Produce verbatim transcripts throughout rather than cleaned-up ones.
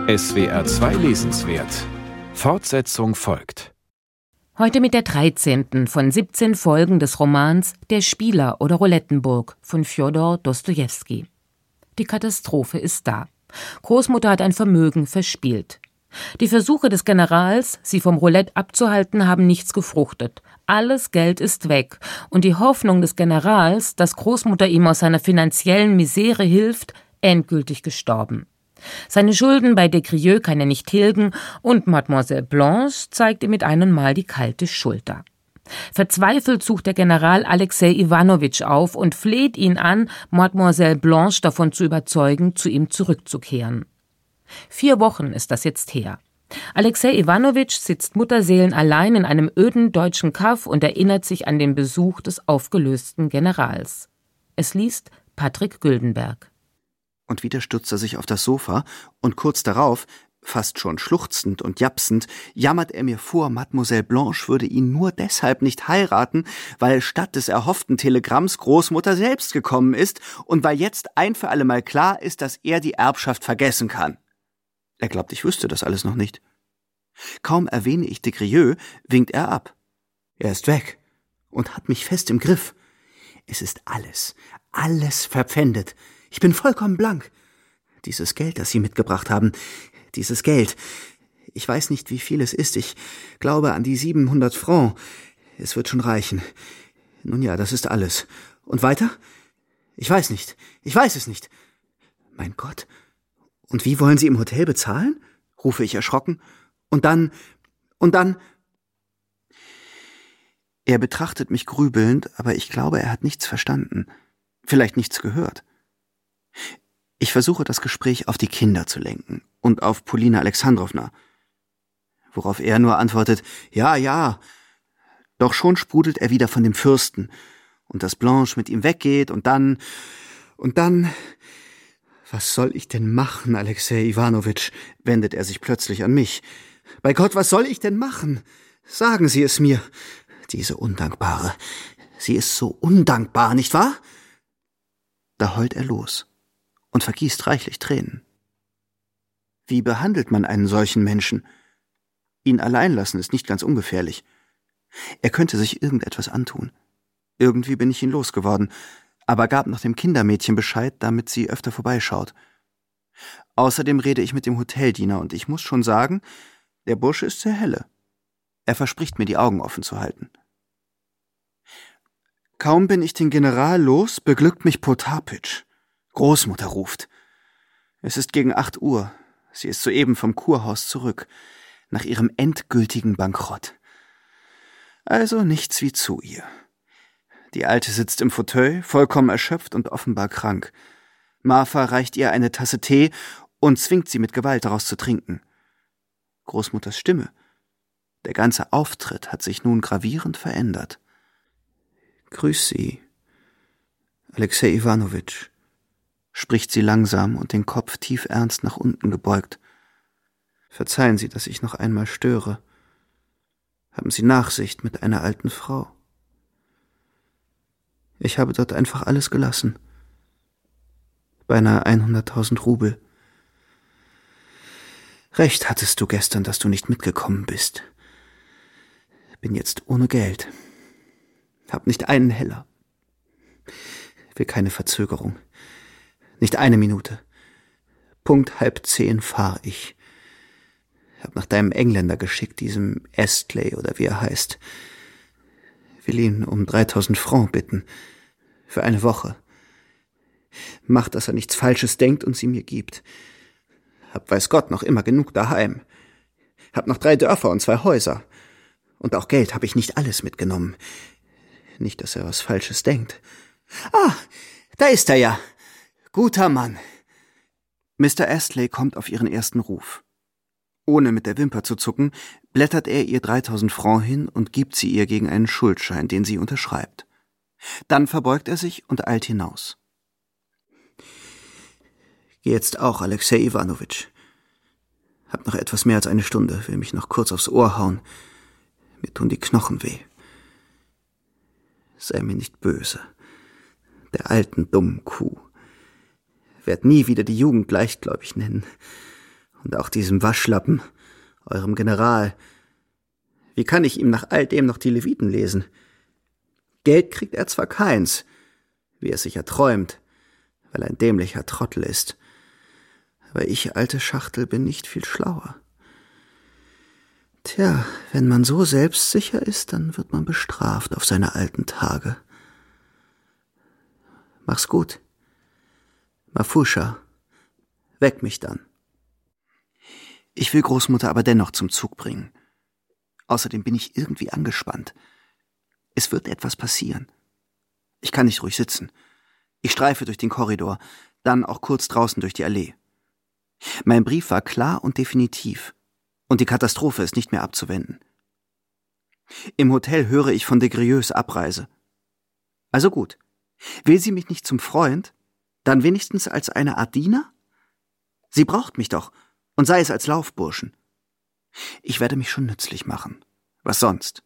S W R zwei Lesenswert. Fortsetzung folgt. Heute mit der dreizehnten von siebzehn Folgen des Romans Der Spieler oder Roulettenburg von Fjodor Dostojewski. Die Katastrophe ist da. Großmutter hat ein Vermögen verspielt. Die Versuche des Generals, sie vom Roulette abzuhalten, haben nichts gefruchtet. Alles Geld ist weg und die Hoffnung des Generals, dass Großmutter ihm aus seiner finanziellen Misere hilft, endgültig gestorben. Seine Schulden bei Descrieux kann er nicht tilgen und Mademoiselle Blanche zeigt ihm mit einem Mal die kalte Schulter. Verzweifelt sucht der General Alexei Iwanowitsch auf und fleht ihn an, Mademoiselle Blanche davon zu überzeugen, zu ihm zurückzukehren. Vier Wochen ist das jetzt her. Alexei Iwanowitsch sitzt mutterseelenallein in einem öden deutschen Kaff und erinnert sich an den Besuch des aufgelösten Generals. Es liest Patrick Güldenberg. Und wieder stürzt er sich auf das Sofa und kurz darauf, fast schon schluchzend und japsend, jammert er mir vor, Mademoiselle Blanche würde ihn nur deshalb nicht heiraten, weil statt des erhofften Telegramms Großmutter selbst gekommen ist und weil jetzt ein für allemal klar ist, dass er die Erbschaft vergessen kann. Er glaubt, ich wüsste das alles noch nicht. Kaum erwähne ich Descrieux, winkt er ab. Er ist weg und hat mich fest im Griff. Es ist alles, alles verpfändet. Ich bin vollkommen blank. Dieses Geld, das Sie mitgebracht haben, dieses Geld, ich weiß nicht, wie viel es ist, ich glaube an die siebenhundert Francs. Es wird schon reichen. Nun ja, das ist alles. Und weiter? Ich weiß nicht, ich weiß es nicht. Mein Gott, und wie wollen Sie im Hotel bezahlen? Rufe ich erschrocken. Und dann, und dann... Er betrachtet mich grübelnd, aber ich glaube, er hat nichts verstanden. Vielleicht nichts gehört. Ich versuche, das Gespräch auf die Kinder zu lenken und auf Polina Alexandrowna, worauf er nur antwortet, ja, ja. Doch schon sprudelt er wieder von dem Fürsten und dass Blanche mit ihm weggeht und dann, und dann... Was soll ich denn machen, Alexei Iwanowitsch? Wendet er sich plötzlich an mich. Bei Gott, was soll ich denn machen? Sagen Sie es mir. Diese Undankbare. Sie ist so undankbar, nicht wahr? Da heult er los und vergießt reichlich Tränen. Wie behandelt man einen solchen Menschen? Ihn allein lassen ist nicht ganz ungefährlich. Er könnte sich irgendetwas antun. Irgendwie bin ich ihn losgeworden, aber gab noch dem Kindermädchen Bescheid, damit sie öfter vorbeischaut. Außerdem rede ich mit dem Hoteldiener und ich muss schon sagen, der Bursche ist sehr helle. Er verspricht mir, die Augen offen zu halten. Kaum bin ich den General los, beglückt mich Potapitsch. Großmutter ruft. Es ist gegen acht Uhr. Sie ist soeben vom Kurhaus zurück, nach ihrem endgültigen Bankrott. Also nichts wie zu ihr. Die Alte sitzt im Fauteuil, vollkommen erschöpft und offenbar krank. Marfa reicht ihr eine Tasse Tee und zwingt sie mit Gewalt daraus zu trinken. Großmutters Stimme. Der ganze Auftritt hat sich nun gravierend verändert. »Grüß Sie, Alexei Iwanowitsch«, spricht sie langsam und den Kopf tief ernst nach unten gebeugt. »Verzeihen Sie, dass ich noch einmal störe. Haben Sie Nachsicht mit einer alten Frau? Ich habe dort einfach alles gelassen. Beinahe hunderttausend Rubel. Recht hattest du gestern, dass du nicht mitgekommen bist. Bin jetzt ohne Geld. Hab nicht einen Heller. Will keine Verzögerung. Nicht eine Minute. Punkt halb zehn fahr ich. Hab nach deinem Engländer geschickt, diesem Astley oder wie er heißt. Will ihn um dreitausend Francs bitten. Für eine Woche. Macht, dass er nichts Falsches denkt und sie mir gibt. Hab weiß Gott noch immer genug daheim. Hab noch drei Dörfer und zwei Häuser. Und auch Geld habe ich nicht alles mitgenommen. Nicht, dass er was Falsches denkt. Ah, da ist er ja. Guter Mann. Mister Astley kommt auf ihren ersten Ruf. Ohne mit der Wimper zu zucken, blättert er ihr dreitausend Francs hin und gibt sie ihr gegen einen Schuldschein, den sie unterschreibt. Dann verbeugt er sich und eilt hinaus. Geh jetzt auch, Alexei Iwanowitsch. Hab noch etwas mehr als eine Stunde, will mich noch kurz aufs Ohr hauen. Mir tun die Knochen weh. Sei mir nicht böse. Der alten, dummen Kuh. Werd nie wieder die Jugend leichtgläubig nennen. Und auch diesem Waschlappen, eurem General. Wie kann ich ihm nach all dem noch die Leviten lesen? Geld kriegt er zwar keins, wie er sich erträumt, weil er ein dämlicher Trottel ist. Aber ich, alte Schachtel, bin nicht viel schlauer. Tja, wenn man so selbstsicher ist, dann wird man bestraft auf seine alten Tage. Mach's gut. Mafuscha, weck mich dann. Ich will Großmutter aber dennoch zum Zug bringen. Außerdem bin ich irgendwie angespannt. Es wird etwas passieren. Ich kann nicht ruhig sitzen. Ich streife durch den Korridor, dann auch kurz draußen durch die Allee. Mein Brief war klar und definitiv. Und die Katastrophe ist nicht mehr abzuwenden. Im Hotel höre ich von de Grieus Abreise. Also gut. Will sie mich nicht zum Freund? Dann wenigstens als eine Art Diener? Sie braucht mich doch, und sei es als Laufburschen. Ich werde mich schon nützlich machen. Was sonst?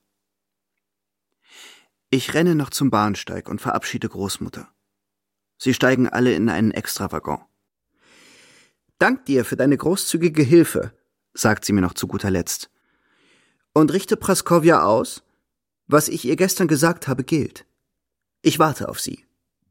Ich renne noch zum Bahnsteig und verabschiede Großmutter. Sie steigen alle in einen Extrawaggon. Dank dir für deine großzügige Hilfe, sagt sie mir noch zu guter Letzt. Und richte Praskovja aus, was ich ihr gestern gesagt habe, gilt. Ich warte auf sie.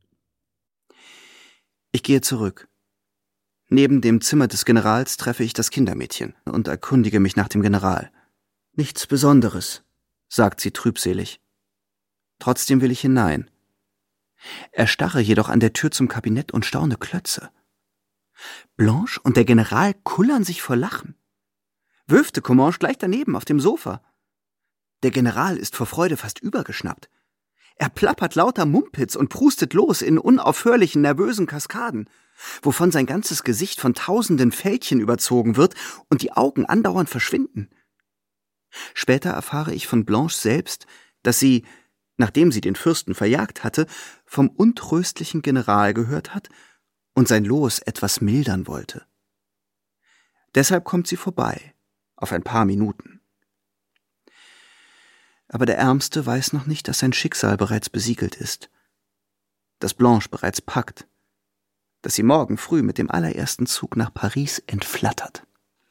Ich gehe zurück. Neben dem Zimmer des Generals treffe ich das Kindermädchen und erkundige mich nach dem General. Nichts Besonderes, sagt sie trübselig. Trotzdem will ich hinein. Erstarre jedoch an der Tür zum Kabinett und staune Klötze. Blanche und der General kullern sich vor Lachen. Veuve de Comminges gleich daneben auf dem Sofa. Der General ist vor Freude fast übergeschnappt. Er plappert lauter Mumpitz und prustet los in unaufhörlichen, nervösen Kaskaden, wovon sein ganzes Gesicht von tausenden Fältchen überzogen wird und die Augen andauernd verschwinden. Später erfahre ich von Blanche selbst, dass sie, nachdem sie den Fürsten verjagt hatte, vom untröstlichen General gehört hat und sein Los etwas mildern wollte. Deshalb kommt sie vorbei, auf ein paar Minuten. Aber der Ärmste weiß noch nicht, dass sein Schicksal bereits besiegelt ist, dass Blanche bereits packt, dass sie morgen früh mit dem allerersten Zug nach Paris entflattert.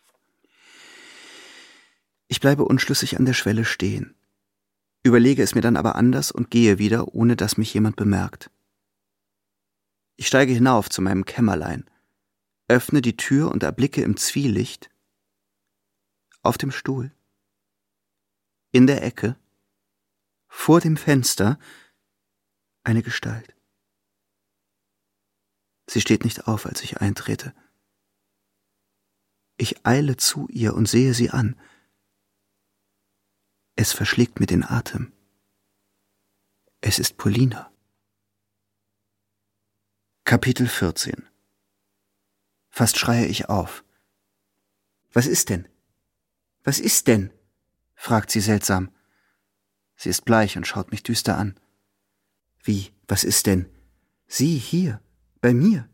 Ich bleibe unschlüssig an der Schwelle stehen, überlege es mir dann aber anders und gehe wieder, ohne dass mich jemand bemerkt. Ich steige hinauf zu meinem Kämmerlein, öffne die Tür und erblicke im Zwielicht auf dem Stuhl, in der Ecke, vor dem Fenster, eine Gestalt. Sie steht nicht auf, als ich eintrete. Ich eile zu ihr und sehe sie an. Es verschlägt mir den Atem. Es ist Polina. Kapitel vierzehn. Fast schreie ich auf. Was ist denn? Was ist denn? Fragt sie seltsam. Sie ist bleich und schaut mich düster an. Wie, was ist denn? Sie hier, bei mir?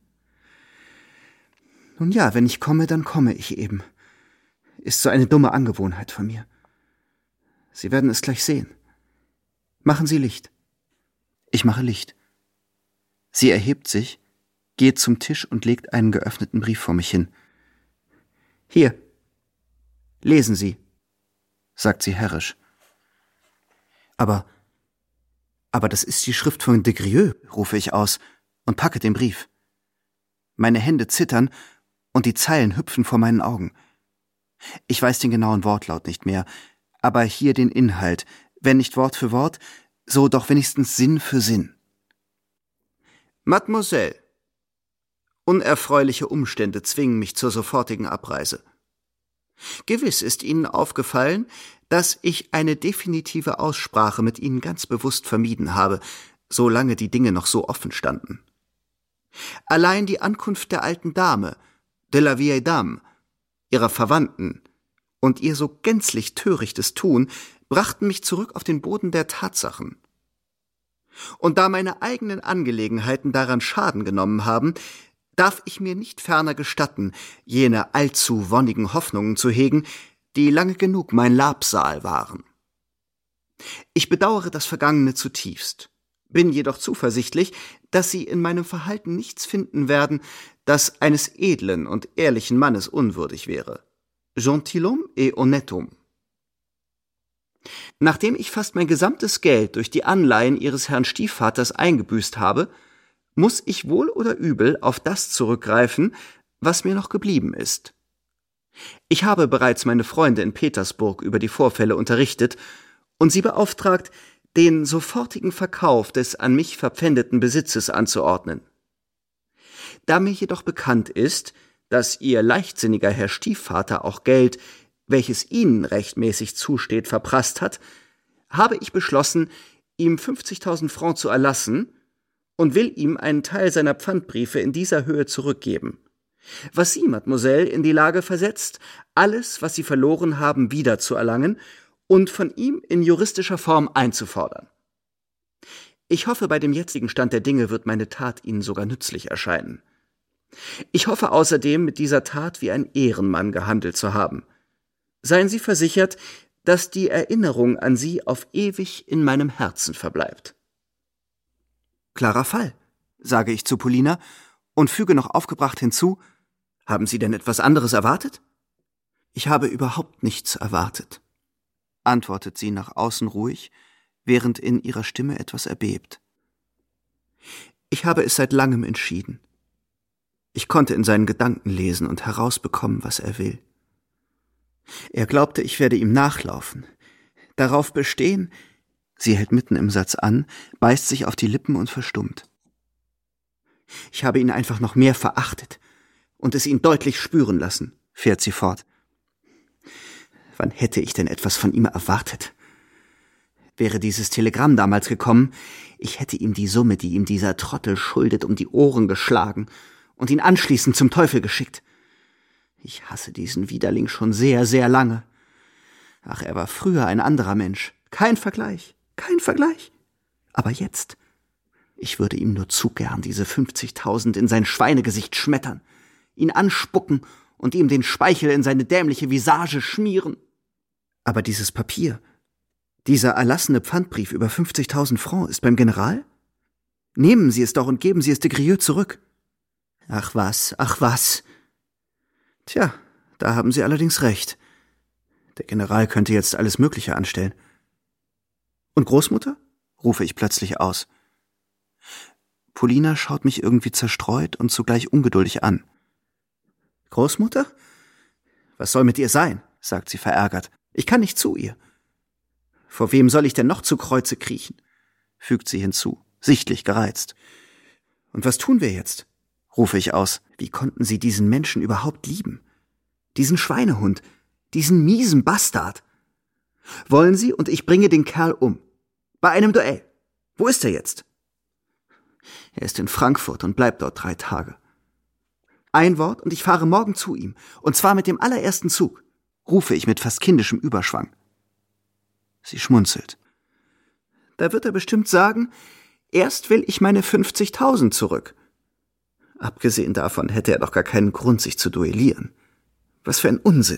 Nun ja, wenn ich komme, dann komme ich eben. Ist so eine dumme Angewohnheit von mir. Sie werden es gleich sehen. Machen Sie Licht. Ich mache Licht. Sie erhebt sich, geht zum Tisch und legt einen geöffneten Brief vor mich hin. Hier, lesen Sie, sagt sie herrisch. Aber, aber das ist die Schrift von de Grieux, rufe ich aus und packe den Brief. Meine Hände zittern und die Zeilen hüpfen vor meinen Augen. Ich weiß den genauen Wortlaut nicht mehr, aber hier den Inhalt, wenn nicht Wort für Wort, so doch wenigstens Sinn für Sinn. Mademoiselle, unerfreuliche Umstände zwingen mich zur sofortigen Abreise. Gewiss ist Ihnen aufgefallen, dass ich eine definitive Aussprache mit Ihnen ganz bewusst vermieden habe, solange die Dinge noch so offen standen. Allein die Ankunft der alten Dame, de la vieille dame, ihrer Verwandten und ihr so gänzlich törichtes Tun brachten mich zurück auf den Boden der Tatsachen. Und da meine eigenen Angelegenheiten daran Schaden genommen haben, darf ich mir nicht ferner gestatten, jene allzu wonnigen Hoffnungen zu hegen, die lange genug mein Labsal waren. Ich bedauere das Vergangene zutiefst bin jedoch zuversichtlich, dass Sie in meinem Verhalten nichts finden werden, das eines edlen und ehrlichen Mannes unwürdig wäre. Gentilhomme et honnête homme. Nachdem ich fast mein gesamtes Geld durch die Anleihen Ihres Herrn Stiefvaters eingebüßt habe, muss ich wohl oder übel auf das zurückgreifen, was mir noch geblieben ist. Ich habe bereits meine Freunde in Petersburg über die Vorfälle unterrichtet und sie beauftragt, den sofortigen Verkauf des an mich verpfändeten Besitzes anzuordnen. Da mir jedoch bekannt ist, dass Ihr leichtsinniger Herr Stiefvater auch Geld, welches Ihnen rechtmäßig zusteht, verprasst hat, habe ich beschlossen, ihm fünfzigtausend Francs zu erlassen und will ihm einen Teil seiner Pfandbriefe in dieser Höhe zurückgeben, was Sie, Mademoiselle, in die Lage versetzt, alles, was Sie verloren haben, wiederzuerlangen und von ihm in juristischer Form einzufordern. Ich hoffe, bei dem jetzigen Stand der Dinge wird meine Tat Ihnen sogar nützlich erscheinen. Ich hoffe außerdem, mit dieser Tat wie ein Ehrenmann gehandelt zu haben. Seien Sie versichert, dass die Erinnerung an Sie auf ewig in meinem Herzen verbleibt. Klarer Fall, sage ich zu Polina und füge noch aufgebracht hinzu, haben Sie denn etwas anderes erwartet? Ich habe überhaupt nichts erwartet, antwortet sie nach außen ruhig, während in ihrer Stimme etwas erbebt. Ich habe es seit langem entschieden. Ich konnte in seinen Gedanken lesen und herausbekommen, was er will. Er glaubte, ich werde ihm nachlaufen, darauf bestehen. Sie hält mitten im Satz an, beißt sich auf die Lippen und verstummt. Ich habe ihn einfach noch mehr verachtet und es ihn deutlich spüren lassen, fährt sie fort. Wann hätte ich denn etwas von ihm erwartet? Wäre dieses Telegramm damals gekommen, ich hätte ihm die Summe, die ihm dieser Trottel schuldet, um die Ohren geschlagen und ihn anschließend zum Teufel geschickt. Ich hasse diesen Widerling schon sehr, sehr lange. Ach, er war früher ein anderer Mensch. Kein Vergleich, kein Vergleich. Aber jetzt, ich würde ihm nur zu gern diese fünfzigtausend in sein Schweinegesicht schmettern, ihn anspucken und ihm den Speichel in seine dämliche Visage schmieren. Aber dieses Papier, dieser erlassene Pfandbrief über fünfzigtausend Francs ist beim General? Nehmen Sie es doch und geben Sie es de Grieux zurück. Ach was, ach was. Tja, da haben Sie allerdings recht. Der General könnte jetzt alles Mögliche anstellen. Und Großmutter? Rufe ich plötzlich aus. Polina schaut mich irgendwie zerstreut und zugleich ungeduldig an. Großmutter? Was soll mit ihr sein? Sagt sie verärgert. Ich kann nicht zu ihr. Vor wem soll ich denn noch zu Kreuze kriechen? Fügt sie hinzu, sichtlich gereizt. Und was tun wir jetzt? Rufe ich aus. Wie konnten Sie diesen Menschen überhaupt lieben? Diesen Schweinehund, diesen miesen Bastard. Wollen Sie und ich bringe den Kerl um. Bei einem Duell. Wo ist er jetzt? Er ist in Frankfurt und bleibt dort drei Tage. Ein Wort und ich fahre morgen zu ihm. Und zwar mit dem allerersten Zug, rufe ich mit fast kindischem Überschwang. Sie schmunzelt. Da wird er bestimmt sagen, erst will ich meine fünfzigtausend zurück. Abgesehen davon hätte er doch gar keinen Grund, sich zu duellieren. Was für ein Unsinn.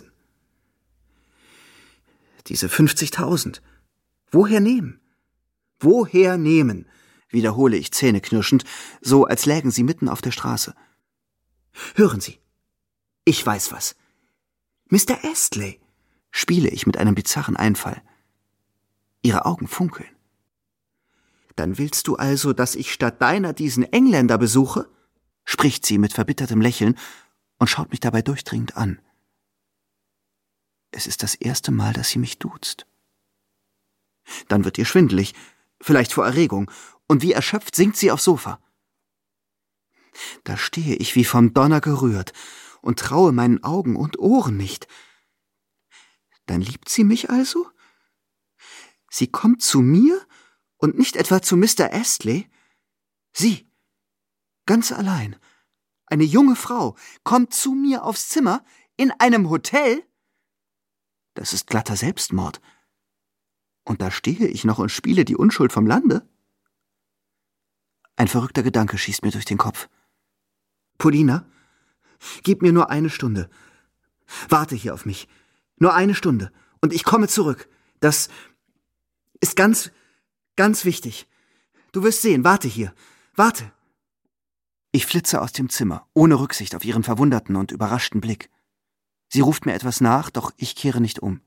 Diese fünfzigtausend. Woher nehmen? Woher nehmen? Wiederhole ich zähneknirschend, so als lägen sie mitten auf der Straße. Hören Sie, ich weiß was. Mister Astley, spiele ich mit einem bizarren Einfall. Ihre Augen funkeln. Dann willst du also, dass ich statt deiner diesen Engländer besuche? Spricht sie mit verbittertem Lächeln und schaut mich dabei durchdringend an. Es ist das erste Mal, dass sie mich duzt. Dann wird ihr schwindelig, vielleicht vor Erregung, und wie erschöpft sinkt sie aufs Sofa. Da stehe ich wie vom Donner gerührt und traue meinen Augen und Ohren nicht. Dann liebt sie mich also? Sie kommt zu mir und nicht etwa zu Mister Astley? Sie, ganz allein, eine junge Frau, kommt zu mir aufs Zimmer in einem Hotel? Das ist glatter Selbstmord. Und da stehe ich noch und spiele die Unschuld vom Lande? Ein verrückter Gedanke schießt mir durch den Kopf. Polina, gib mir nur eine Stunde. Warte hier auf mich. Nur eine Stunde. Und ich komme zurück. Das ist ganz, ganz wichtig. du wirst sehen, warte hier, warte. Ich flitze aus dem Zimmer, ohne Rücksicht auf ihren verwunderten und überraschten Blick. Sie ruft mir etwas nach, doch ich kehre nicht um.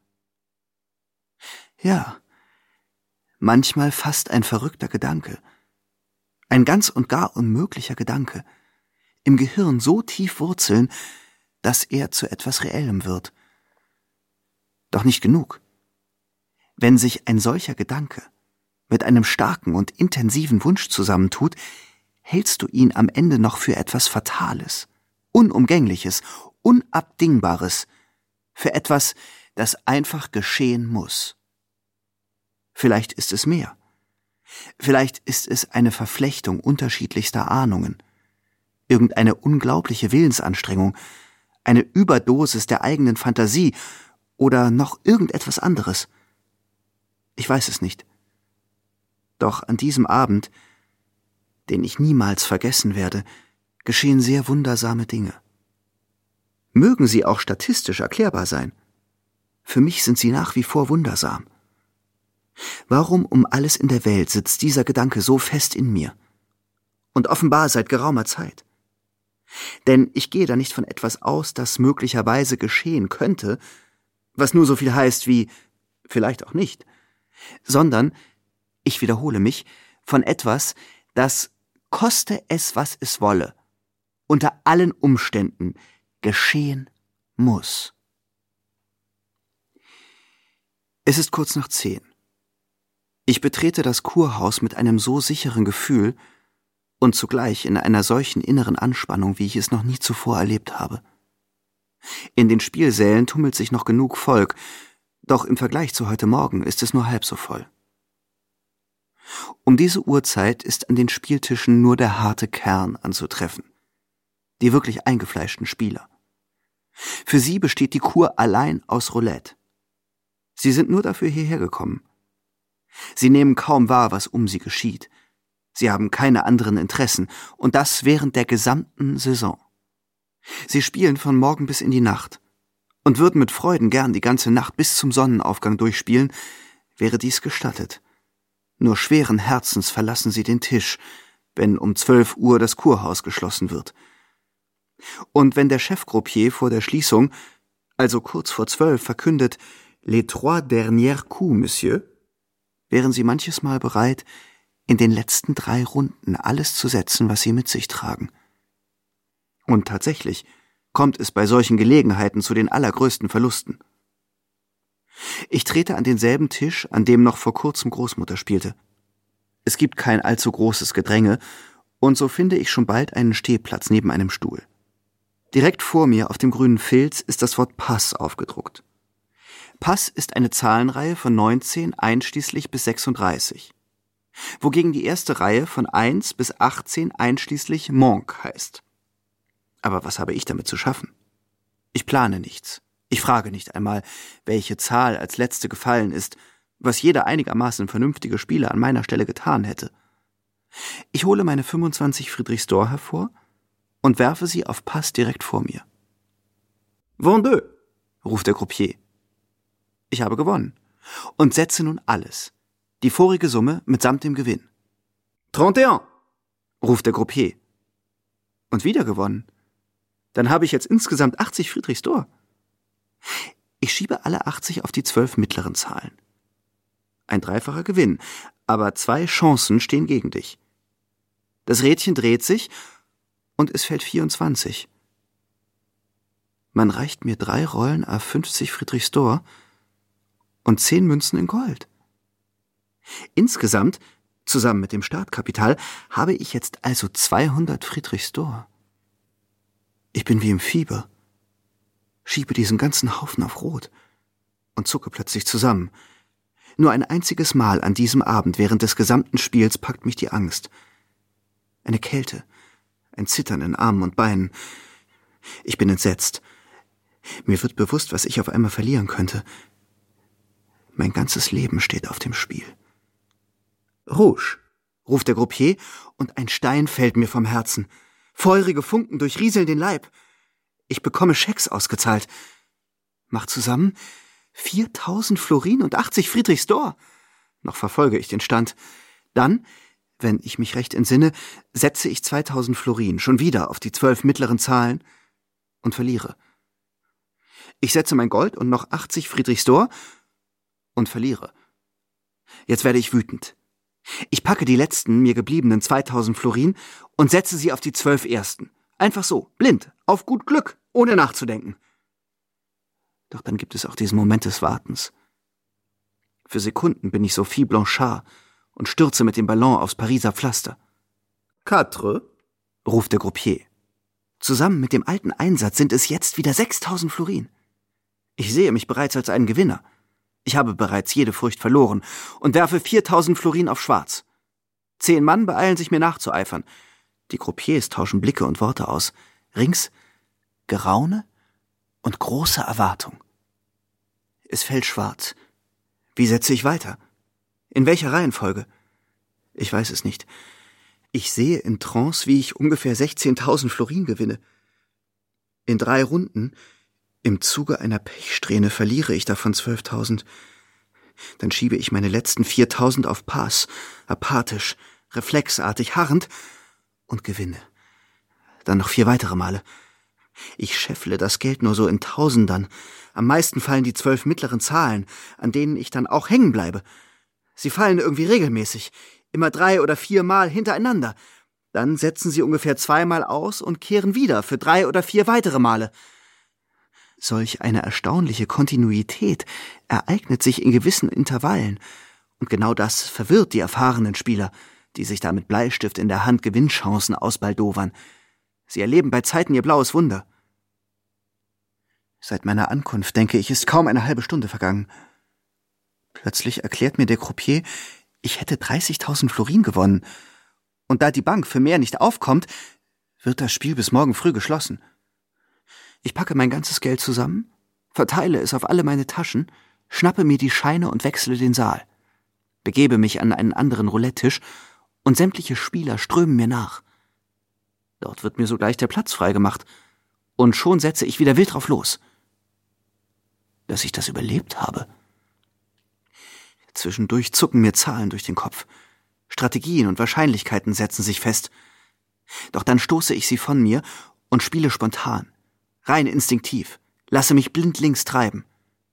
Ja, manchmal fast ein verrückter Gedanke, ein ganz und gar unmöglicher Gedanke, im Gehirn so tief wurzeln, dass er zu etwas Reellem wird. Doch nicht genug. Wenn sich ein solcher Gedanke mit einem starken und intensiven Wunsch zusammentut, hältst du ihn am Ende noch für etwas Fatales, Unumgängliches, Unabdingbares, für etwas, das einfach geschehen muss. Vielleicht ist es mehr. Vielleicht ist es eine Verflechtung unterschiedlichster Ahnungen, irgendeine unglaubliche Willensanstrengung, eine Überdosis der eigenen Fantasie oder noch irgendetwas anderes. Ich weiß es nicht. Doch an diesem Abend, den ich niemals vergessen werde, geschehen sehr wundersame Dinge. Mögen sie auch statistisch erklärbar sein. Für mich sind sie nach wie vor wundersam. Warum um alles in der Welt sitzt dieser Gedanke so fest in mir? Und offenbar seit geraumer Zeit. Denn ich gehe da nicht von etwas aus, das möglicherweise geschehen könnte, was nur so viel heißt wie vielleicht auch nicht, sondern, ich wiederhole mich, von etwas, das, koste es, was es wolle, unter allen Umständen geschehen muss. Es ist kurz nach zehn. Ich betrete das Kurhaus mit einem so sicheren Gefühl und zugleich in einer solchen inneren Anspannung, wie ich es noch nie zuvor erlebt habe. In den Spielsälen tummelt sich noch genug Volk, doch im Vergleich zu heute Morgen ist es nur halb so voll. Um diese Uhrzeit ist an den Spieltischen nur der harte Kern anzutreffen, die wirklich eingefleischten Spieler. Für sie besteht die Kur allein aus Roulette. Sie sind nur dafür hierher gekommen. Sie nehmen kaum wahr, was um sie geschieht. Sie haben keine anderen Interessen, und das während der gesamten Saison. Sie spielen von morgen bis in die Nacht und würden mit Freuden gern die ganze Nacht bis zum Sonnenaufgang durchspielen, wäre dies gestattet. Nur schweren Herzens verlassen sie den Tisch, wenn um zwölf Uhr das Kurhaus geschlossen wird. Und wenn der Chefcroupier vor der Schließung, also kurz vor zwölf, verkündet, les trois derniers coups, Monsieur, wären sie manches Mal bereit, in den letzten drei Runden alles zu setzen, was sie mit sich tragen. Und tatsächlich kommt es bei solchen Gelegenheiten zu den allergrößten Verlusten. Ich trete an denselben Tisch, an dem noch vor kurzem Großmutter spielte. Es gibt kein allzu großes Gedränge, und so finde ich schon bald einen Stehplatz neben einem Stuhl. Direkt vor mir auf dem grünen Filz ist das Wort Pass aufgedruckt. Pass ist eine Zahlenreihe von neunzehn einschließlich bis sechsunddreißig, wogegen die erste Reihe von eins bis achtzehn einschließlich Monk heißt. Aber was habe ich damit zu schaffen? Ich plane nichts. Ich frage nicht einmal, welche Zahl als letzte gefallen ist, was jeder einigermaßen vernünftige Spieler an meiner Stelle getan hätte. Ich hole meine fünfundzwanzig Friedrichs d'Or hervor und werfe sie auf Pass direkt vor mir. Vendeux, ruft der Croupier. Ich habe gewonnen und setze nun alles, die vorige Summe mitsamt dem Gewinn. trente et un, ruft der Croupier. Und wieder gewonnen. Dann habe ich jetzt insgesamt achtzig Friedrichs d'Or. Ich schiebe alle achtzig auf die zwölf mittleren Zahlen. Ein dreifacher Gewinn, aber zwei Chancen stehen gegen dich. Das Rädchen dreht sich und es fällt vierundzwanzig. Man reicht mir drei Rollen à fünfzig Friedrichs d'Or und zehn Münzen in Gold. Insgesamt, zusammen mit dem Startkapital, habe ich jetzt also zweihundert Friedrichs d'Or. Ich bin wie im Fieber, schiebe diesen ganzen Haufen auf Rot und zucke plötzlich zusammen. Nur ein einziges Mal an diesem Abend während des gesamten Spiels packt mich die Angst. Eine Kälte, ein Zittern in Armen und Beinen. Ich bin entsetzt. Mir wird bewusst, was ich auf einmal verlieren könnte. Mein ganzes Leben steht auf dem Spiel. »Rouge«, ruft der Croupier, und ein Stein fällt mir vom Herzen. Feurige Funken durchrieseln den Leib. Ich bekomme Schecks ausgezahlt. Mach zusammen viertausend Florin und achtzig Friedrichs d'Or. Noch verfolge ich den Stand. Dann, Wenn ich mich recht entsinne, setze ich zweitausend Florin schon wieder auf die zwölf mittleren Zahlen und verliere. Ich setze mein Gold und noch achtzig Friedrichs d'Or und verliere. Jetzt werde ich wütend. Ich packe die letzten mir gebliebenen zweitausend Florin und setze sie auf die zwölf ersten. Einfach so, blind, auf gut Glück, ohne nachzudenken. Doch dann gibt es auch diesen Moment des Wartens. Für Sekunden bin ich Sophie Blanchard und stürze mit dem Ballon aufs Pariser Pflaster. Quatre, ruft der Gruppier. Zusammen mit dem alten Einsatz sind es jetzt wieder sechstausend Florin. Ich sehe mich bereits als einen Gewinner. Ich habe bereits jede Furcht verloren und werfe viertausend Florin auf Schwarz. Zehn Mann beeilen sich mir nachzueifern. Die Gruppiers tauschen Blicke und Worte aus. Rings Geraune und große Erwartung. Es fällt schwarz. Wie setze ich weiter? In welcher Reihenfolge? Ich weiß es nicht. Ich sehe in Trance, wie ich ungefähr sechzehntausend Florin gewinne. In drei Runden, im Zuge einer Pechsträhne, verliere ich davon zwölftausend. Dann schiebe ich meine letzten viertausend auf Pass, apathisch, reflexartig, harrend und gewinne. Dann noch vier weitere Male. Ich scheffle das Geld nur so in Tausendern. Am meisten fallen die zwölf mittleren Zahlen, an denen ich dann auch hängen bleibe. Sie fallen irgendwie regelmäßig, immer drei oder viermal hintereinander. Dann setzen sie ungefähr zweimal aus und kehren wieder für drei oder vier weitere Male. Solch eine erstaunliche Kontinuität ereignet sich in gewissen Intervallen. Und genau das verwirrt die erfahrenen Spieler, die sich da mit Bleistift in der Hand Gewinnchancen ausbaldowern. Sie erleben bei Zeiten ihr blaues Wunder. Seit meiner Ankunft, denke ich, ist kaum eine halbe Stunde vergangen. Plötzlich erklärt mir der Croupier, ich hätte dreißigtausend Florin gewonnen. Und da die Bank für mehr nicht aufkommt, wird das Spiel bis morgen früh geschlossen. Ich packe mein ganzes Geld zusammen, verteile es auf alle meine Taschen, schnappe mir die Scheine und wechsle den Saal. Begebe mich an einen anderen Roulette-Tisch und sämtliche Spieler strömen mir nach. Dort wird mir sogleich der Platz freigemacht und schon setze ich wieder wild drauf los. Dass ich das überlebt habe. Zwischendurch zucken mir Zahlen durch den Kopf. Strategien und Wahrscheinlichkeiten setzen sich fest. Doch dann stoße ich sie von mir und spiele spontan, rein instinktiv, lasse mich blindlings treiben.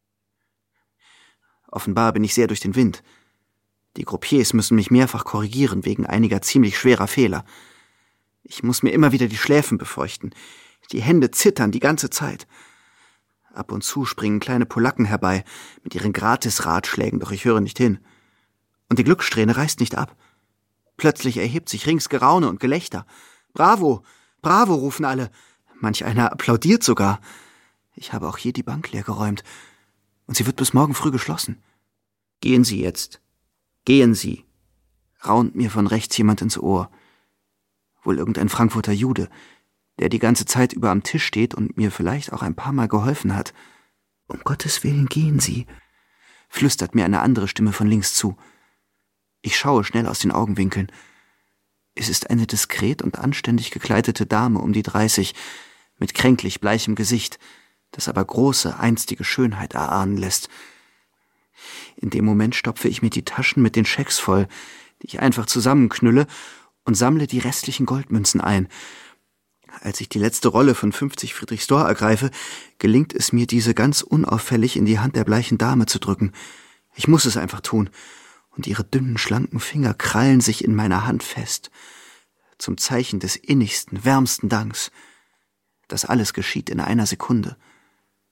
Offenbar bin ich sehr durch den Wind. Die Gruppiers müssen mich mehrfach korrigieren wegen einiger ziemlich schwerer Fehler. Ich muss mir immer wieder die Schläfen befeuchten. Die Hände zittern die ganze Zeit. Ab und zu springen kleine Polacken herbei mit ihren Gratis-Ratschlägen, doch ich höre nicht hin. Und die Glückssträhne reißt nicht ab. Plötzlich erhebt sich rings Geraune und Gelächter. »Bravo! Bravo!« rufen alle. Manch einer applaudiert sogar. Ich habe auch hier die Bank leer geräumt. Und sie wird bis morgen früh geschlossen. »Gehen Sie jetzt. Gehen Sie«, raunt mir von rechts jemand ins Ohr. Wohl irgendein Frankfurter Jude, der die ganze Zeit über am Tisch steht und mir vielleicht auch ein paar Mal geholfen hat. »Um Gottes Willen, gehen Sie«, flüstert mir eine andere Stimme von links zu. Ich schaue schnell aus den Augenwinkeln. Es ist eine diskret und anständig gekleidete Dame um die dreißig, mit kränklich bleichem Gesicht, das aber große, einstige Schönheit erahnen lässt. In dem Moment stopfe ich mir die Taschen mit den Schecks voll, die ich einfach zusammenknülle und sammle die restlichen Goldmünzen ein. Als ich die letzte Rolle von fünfzig Friedrichs d'Or ergreife, gelingt es mir, diese ganz unauffällig in die Hand der bleichen Dame zu drücken. Ich muss es einfach tun. Und ihre dünnen, schlanken Finger krallen sich in meiner Hand fest. Zum Zeichen des innigsten, wärmsten Danks. Das alles geschieht in einer Sekunde.